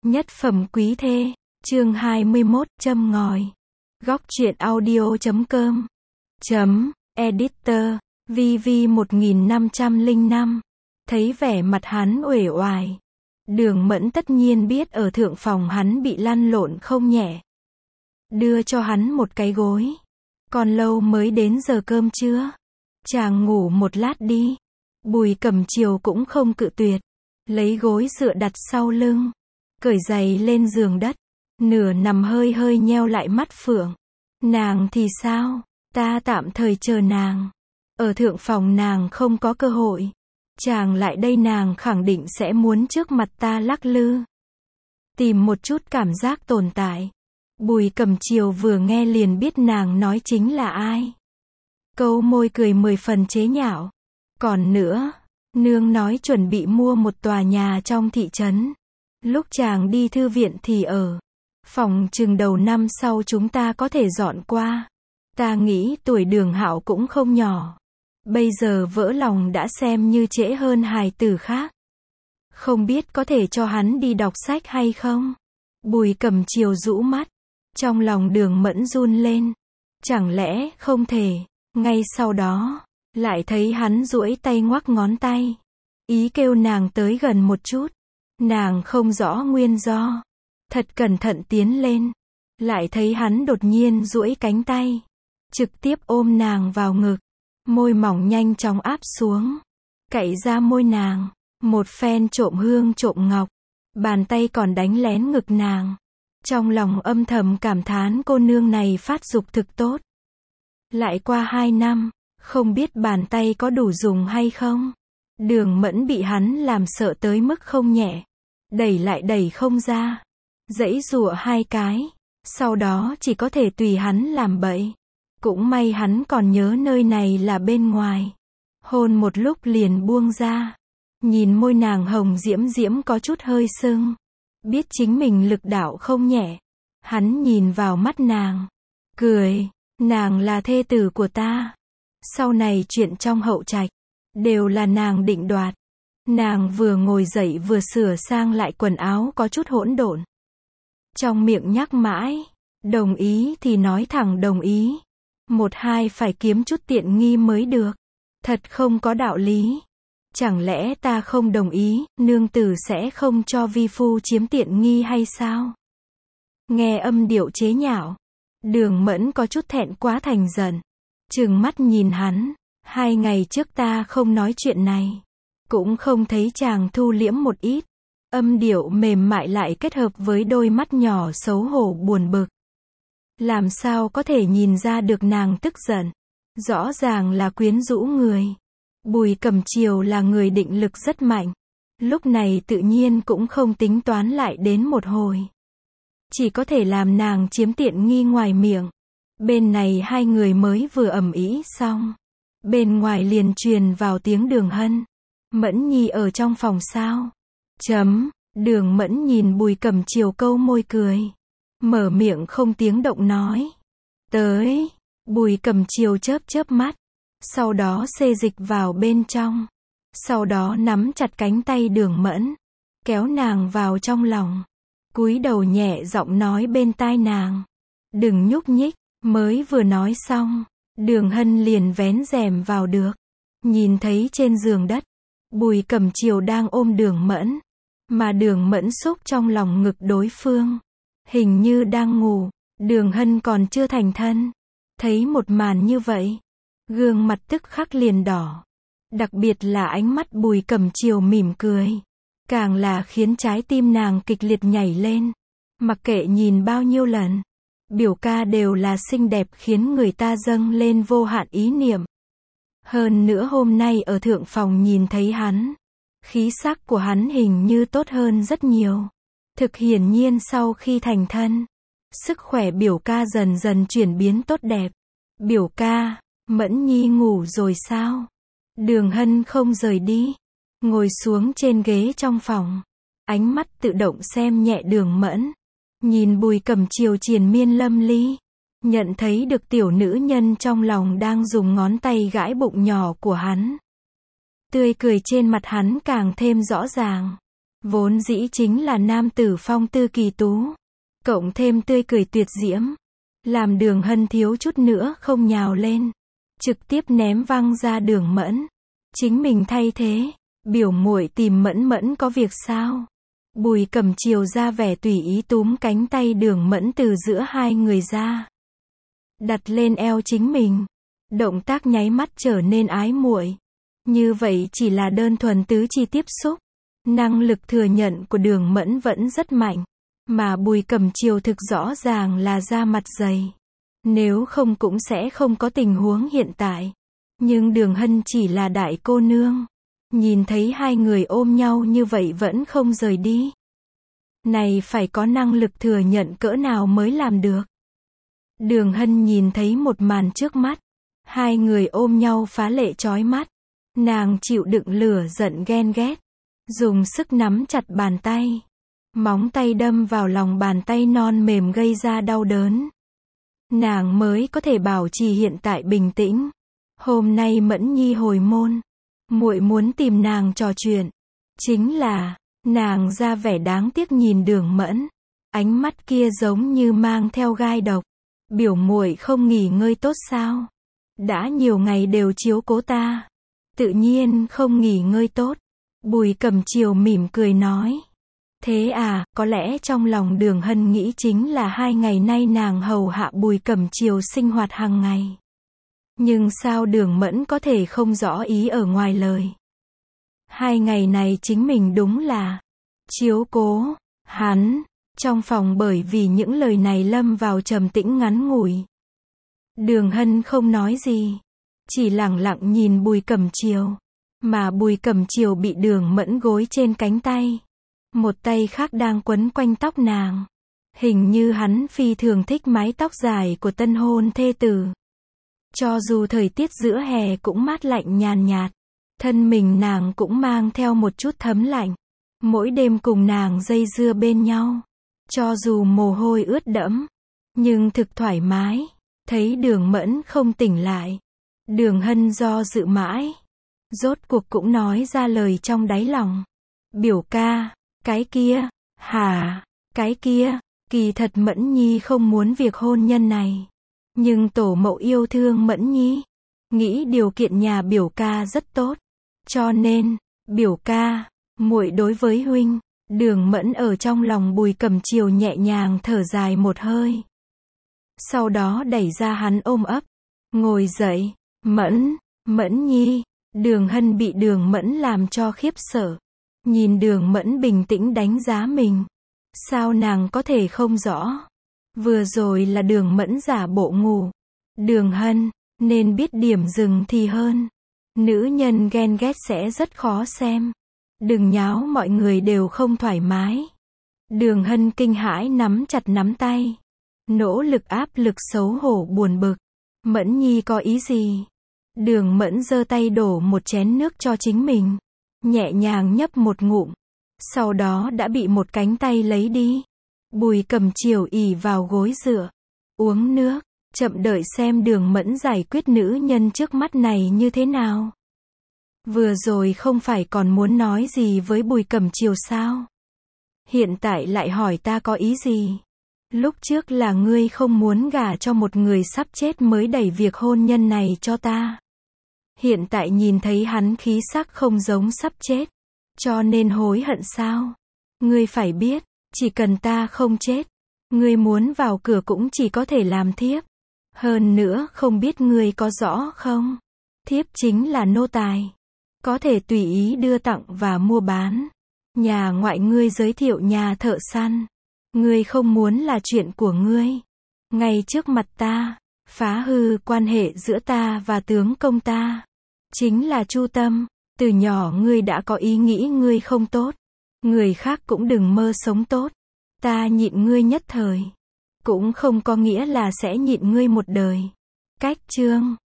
Nhất phẩm quý thê, chương 21, châm ngòi. Góc truyện audio.com Editor, VV1505. Thấy vẻ mặt hắn uể oải, Đường Mẫn tất nhiên biết ở thượng phòng hắn bị lăn lộn không nhẹ. Đưa cho hắn một cái gối. Còn lâu mới đến giờ cơm trưa. Chàng ngủ một lát đi. Bùi Cẩm Chiều cũng không cự tuyệt. Lấy gối dựa đặt sau lưng. Cởi giày lên giường đất. Nửa nằm hơi hơi nheo lại mắt phượng. Nàng thì sao? Ta tạm thời chờ nàng. Ở thượng phòng nàng không có cơ hội. Chàng lại đây nàng khẳng định sẽ muốn trước mặt ta lắc lư. Tìm một chút cảm giác tồn tại. Bùi Cẩm Chiều vừa nghe liền biết nàng nói chính là ai. Câu môi cười 10 phần chế nhạo. Còn nữa, nương nói chuẩn bị mua một tòa nhà trong thị trấn. Lúc chàng đi thư viện thì ở. Phòng chừng đầu năm sau chúng ta có thể dọn qua. Ta nghĩ tuổi Đường Hạo cũng không nhỏ. Bây giờ vỡ lòng đã xem như trễ hơn hài tử khác. Không biết có thể cho hắn đi đọc sách hay không? Bùi Cẩm Chiều rũ mắt. Trong lòng Đường Mẫn run lên. Chẳng lẽ không thể? Ngay sau đó, lại thấy hắn duỗi tay ngoắc ngón tay. Ý kêu nàng tới gần một chút. Nàng không rõ nguyên do. Thật cẩn thận tiến lên. Lại thấy hắn đột nhiên duỗi cánh tay. Trực tiếp ôm nàng vào ngực. Môi mỏng nhanh chóng áp xuống. Cạy ra môi nàng. Một phen trộm hương trộm ngọc. Bàn tay còn đánh lén ngực nàng. Trong lòng âm thầm cảm thán cô nương này phát dục thực tốt. Lại qua 2 năm, không biết bàn tay có đủ dùng hay không. Đường Mẫn bị hắn làm sợ tới mức không nhẹ. Đẩy lại đẩy không ra. Giãy giụa 2 cái. Sau đó chỉ có thể tùy hắn làm bậy. Cũng may hắn còn nhớ nơi này là bên ngoài. Hôn một lúc liền buông ra. Nhìn môi nàng hồng diễm diễm có chút hơi sưng. Biết chính mình lực đạo không nhẹ. Hắn nhìn vào mắt nàng. Cười. Nàng là thê tử của ta. Sau này chuyện trong hậu trạch. Đều là nàng định đoạt. Nàng vừa ngồi dậy vừa sửa sang lại quần áo có chút hỗn độn. Trong miệng nhắc mãi. Đồng ý thì nói thẳng đồng ý. 1-2 phải kiếm chút tiện nghi mới được. Thật không có đạo lý. Chẳng lẽ ta không đồng ý, nương tử sẽ không cho vi phu chiếm tiện nghi hay sao? Nghe âm điệu chế nhạo. Đường Mẫn có chút thẹn quá thành giận. Trừng mắt nhìn hắn. 2 ngày trước ta không nói chuyện này. Cũng không thấy chàng thu liễm một ít. Âm điệu mềm mại lại kết hợp với đôi mắt nhỏ xấu hổ buồn bực. Làm sao có thể nhìn ra được nàng tức giận. Rõ ràng là quyến rũ người. Bùi Cẩm Chiều là người định lực rất mạnh. Lúc này tự nhiên cũng không tính toán lại đến một hồi. Chỉ có thể làm nàng chiếm tiện nghi ngoài miệng. Bên này 2 người mới vừa ầm ĩ xong. Bên ngoài liền truyền vào tiếng Đường Hân. Mẫn Nhi ở trong phòng sao? Đường Mẫn nhìn Bùi Cẩm Chiều câu môi cười. Mở miệng không tiếng động nói. Tới. Bùi Cẩm Chiều chớp chớp mắt. Sau đó xê dịch vào bên trong. Sau đó nắm chặt cánh tay Đường Mẫn. Kéo nàng vào trong lòng. Cúi đầu nhẹ giọng nói bên tai nàng. Đừng nhúc nhích. Mới vừa nói xong. Đường Hân liền vén rèm vào được. Nhìn thấy trên giường đất. Bùi Cẩm Chiều đang ôm Đường Mẫn. Mà Đường Mẫn xúc trong lòng ngực đối phương. Hình như đang ngủ. Đường Hân còn chưa thành thân. Thấy một màn như vậy. Gương mặt tức khắc liền đỏ. Đặc biệt là ánh mắt Bùi Cẩm Chiều mỉm cười. Càng là khiến trái tim nàng kịch liệt nhảy lên. Mặc kệ nhìn bao nhiêu lần. Biểu ca đều là xinh đẹp khiến người ta dâng lên vô hạn ý niệm. Hơn nữa hôm nay ở thượng phòng nhìn thấy hắn. Khí sắc của hắn hình như tốt hơn rất nhiều. Thực hiển nhiên sau khi thành thân. Sức khỏe biểu ca dần dần chuyển biến tốt đẹp. Biểu ca, Mẫn Nhi ngủ rồi sao? Đường Hân không rời đi. Ngồi xuống trên ghế trong phòng. Ánh mắt tự động xem nhẹ Đường Mẫn. Nhìn Bùi Cẩm Chiều triền miên lâm ly. Nhận thấy được tiểu nữ nhân trong lòng đang dùng ngón tay gãi bụng nhỏ của hắn. Tươi cười trên mặt hắn càng thêm rõ ràng. Vốn dĩ chính là nam tử phong tư kỳ tú, cộng thêm tươi cười tuyệt diễm, làm Đường Hân thiếu chút nữa không nhào lên, trực tiếp ném văng ra Đường Mẫn. Chính mình thay thế, biểu muội tìm Mẫn Mẫn có việc sao? Bùi Cẩm Chiều ra vẻ tùy ý túm cánh tay Đường Mẫn từ giữa hai người ra, đặt lên eo chính mình. Động tác nháy mắt trở nên ái muội. Như vậy chỉ là đơn thuần tứ chi tiếp xúc. Năng lực thừa nhận của Đường Mẫn vẫn rất mạnh. Mà Bùi Cẩm Chiều thực rõ ràng là da mặt dày. Nếu không cũng sẽ không có tình huống hiện tại. Nhưng Đường Hân chỉ là đại cô nương. Nhìn thấy hai người ôm nhau như vậy vẫn không rời đi. Này phải có năng lực thừa nhận cỡ nào mới làm được. Đường Hân nhìn thấy một màn trước mắt. Hai người ôm nhau phá lệ chói mắt. Nàng chịu đựng lửa giận ghen ghét. Dùng sức nắm chặt bàn tay. Móng tay đâm vào lòng bàn tay non mềm gây ra đau đớn. Nàng mới có thể bảo trì hiện tại bình tĩnh. Hôm nay Mẫn Nhi hồi môn. Muội muốn tìm nàng trò chuyện. Chính là, nàng ra vẻ đáng tiếc nhìn Đường Mẫn. Ánh mắt kia giống như mang theo gai độc. Biểu muội không nghỉ ngơi tốt sao? Đã nhiều ngày đều chiếu cố ta. Tự nhiên không nghỉ ngơi tốt. Bùi Cẩm Chiều mỉm cười nói. Thế à, có lẽ trong lòng Đường Hân nghĩ chính là 2 ngày nay nàng hầu hạ Bùi Cẩm Chiều sinh hoạt hàng ngày. Nhưng sao Đường Mẫn có thể không rõ ý ở ngoài lời. 2 ngày này chính mình đúng là chiếu cố hắn. Trong phòng bởi vì những lời này lâm vào trầm tĩnh ngắn ngủi. Đường Hân không nói gì. Chỉ lẳng lặng nhìn Bùi Cẩm Chiều. Mà Bùi Cẩm Chiều bị Đường Mẫn gối trên cánh tay. Một tay khác đang quấn quanh tóc nàng. Hình như hắn phi thường thích mái tóc dài của tân hôn thê tử. Cho dù thời tiết giữa hè cũng mát lạnh nhàn nhạt. Thân mình nàng cũng mang theo một chút thấm lạnh. Mỗi đêm cùng nàng dây dưa bên nhau. Cho dù mồ hôi ướt đẫm. Nhưng thực thoải mái. Thấy Đường Mẫn không tỉnh lại. Đường Hân do dự mãi. Rốt cuộc cũng nói ra lời trong đáy lòng. Biểu ca, cái kia, hả, cái kia, kỳ thật Mẫn Nhi không muốn việc hôn nhân này. Nhưng tổ mẫu yêu thương Mẫn Nhi. Nghĩ điều kiện nhà biểu ca rất tốt. Cho nên, biểu ca, muội đối với huynh. Đường Mẫn ở trong lòng Bùi Cẩm Chiều nhẹ nhàng thở dài một hơi. Sau đó đẩy ra hắn ôm ấp. Ngồi dậy, Mẫn Nhi. Đường Hân bị Đường Mẫn làm cho khiếp sợ. Nhìn Đường Mẫn bình tĩnh đánh giá mình. Sao nàng có thể không rõ. Vừa rồi là Đường Mẫn giả bộ ngủ. Đường Hân, nên biết điểm dừng thì hơn. Nữ nhân ghen ghét sẽ rất khó xem. Đừng nháo mọi người đều không thoải mái. Đường Hân kinh hãi nắm chặt nắm tay. Nỗ lực áp lực xấu hổ buồn bực. Mẫn Nhi có ý gì? Đường Mẫn giơ tay đổ một chén nước cho chính mình. Nhẹ nhàng nhấp một ngụm. Sau đó đã bị một cánh tay lấy đi. Bùi Cẩm Chiều ỉ vào gối dựa. Uống nước. Chậm đợi xem Đường Mẫn giải quyết nữ nhân trước mắt này như thế nào. Vừa rồi không phải còn muốn nói gì với Bùi Cẩm Chiều sao? Hiện tại lại hỏi ta có ý gì? Lúc trước là ngươi không muốn gả cho một người sắp chết mới đẩy việc hôn nhân này cho ta. Hiện tại nhìn thấy hắn khí sắc không giống sắp chết. Cho nên hối hận sao? Ngươi phải biết, chỉ cần ta không chết, ngươi muốn vào cửa cũng chỉ có thể làm thiếp. Hơn nữa không biết ngươi có rõ không? Thiếp chính là nô tài. Có thể tùy ý đưa tặng và mua bán. Nhà ngoại ngươi giới thiệu nhà thợ săn. Ngươi không muốn là chuyện của ngươi. Ngay trước mặt ta, phá hư quan hệ giữa ta và tướng công ta. Chính là Chu Tâm. Từ nhỏ ngươi đã có ý nghĩ ngươi không tốt. Người khác cũng đừng mơ sống tốt. Ta nhịn ngươi nhất thời. Cũng không có nghĩa là sẽ nhịn ngươi một đời. Cách chương